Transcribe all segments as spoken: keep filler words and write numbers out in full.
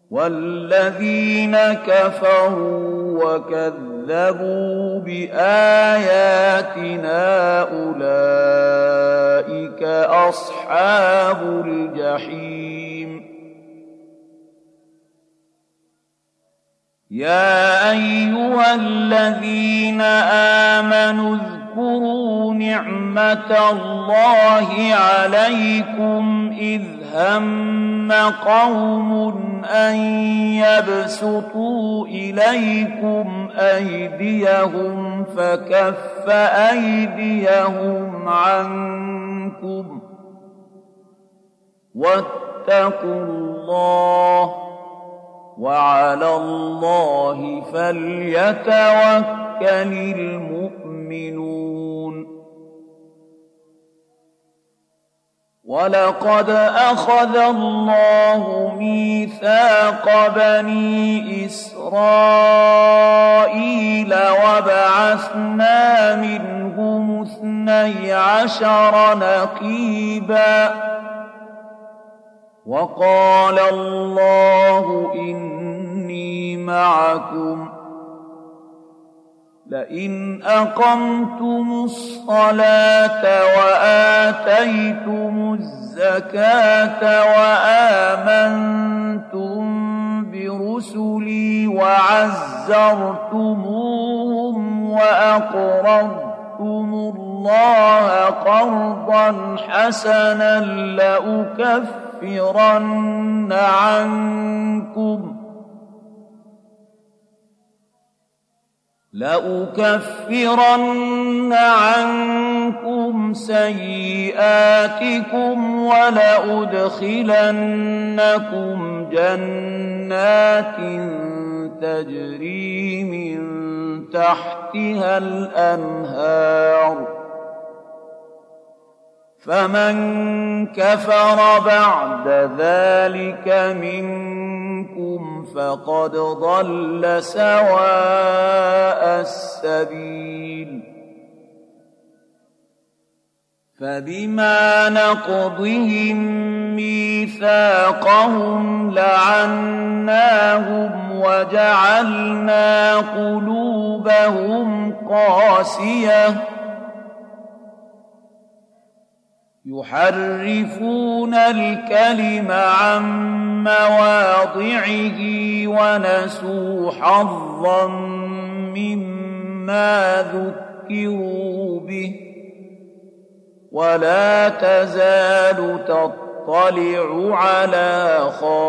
وَالَّذِينَ كَفَرُوا وَكَذَّبُوا بِآيَاتِنَا أُولَٰئِكَ أَصْحَابُ الْجَحِيمِ يَا أَيُّهَا الَّذِينَ آمَنُوا اذْكُرُوا نِعْمَةَ اللَّهِ عَلَيْكُمْ إِذْ هَمَّ قَوْمٌ أَن يَبْسُطُوا إِلَيْكُمْ أَيْدِيَهُمْ فَكَفَّ أَيْدِيَهُمْ عَنكُمْ ۖ وَاتَّقُوا اللَّهَ ۚ وَعَلَى اللَّهِ فَلْيَتَوَكَّلِ الْمُؤْمِنُونَ وَلَقَدْ أَخَذَ اللَّهُ مِيثَاقَ بَنِي إِسْرَائِيلَ وَبَعَثْنَا مِنْهُمُ اثْنَيْ عَشَرَ نَقِيبًا وَقَالَ اللَّهُ إِنِّي مَعَكُمْ لئن أقمتم الصلاة وآتيتم الزكاة وآمنتم برسلي وعزرتموهم وأقرضتم الله قرضا حسنا لأكفرن عنكم لأكفرن عنكم سيئاتكم ولأدخلنكم جنات تجري من تحتها الأنهار فمن كفر بعد ذلك منكم فقد ضل سواء السبيل فبما نقضهم ميثاقهم لعناهم وجعلنا قلوبهم قاسية يحرفون الكلم عن مواضعه ونسوا حظا مما ذكروا به ولا تزال تطلع على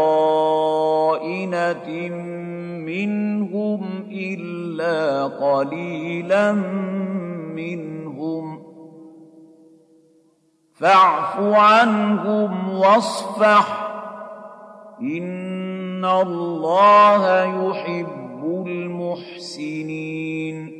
خائنة منهم إلا قليلا منهم فاعف عنهم واصفح إن الله يحب المحسنين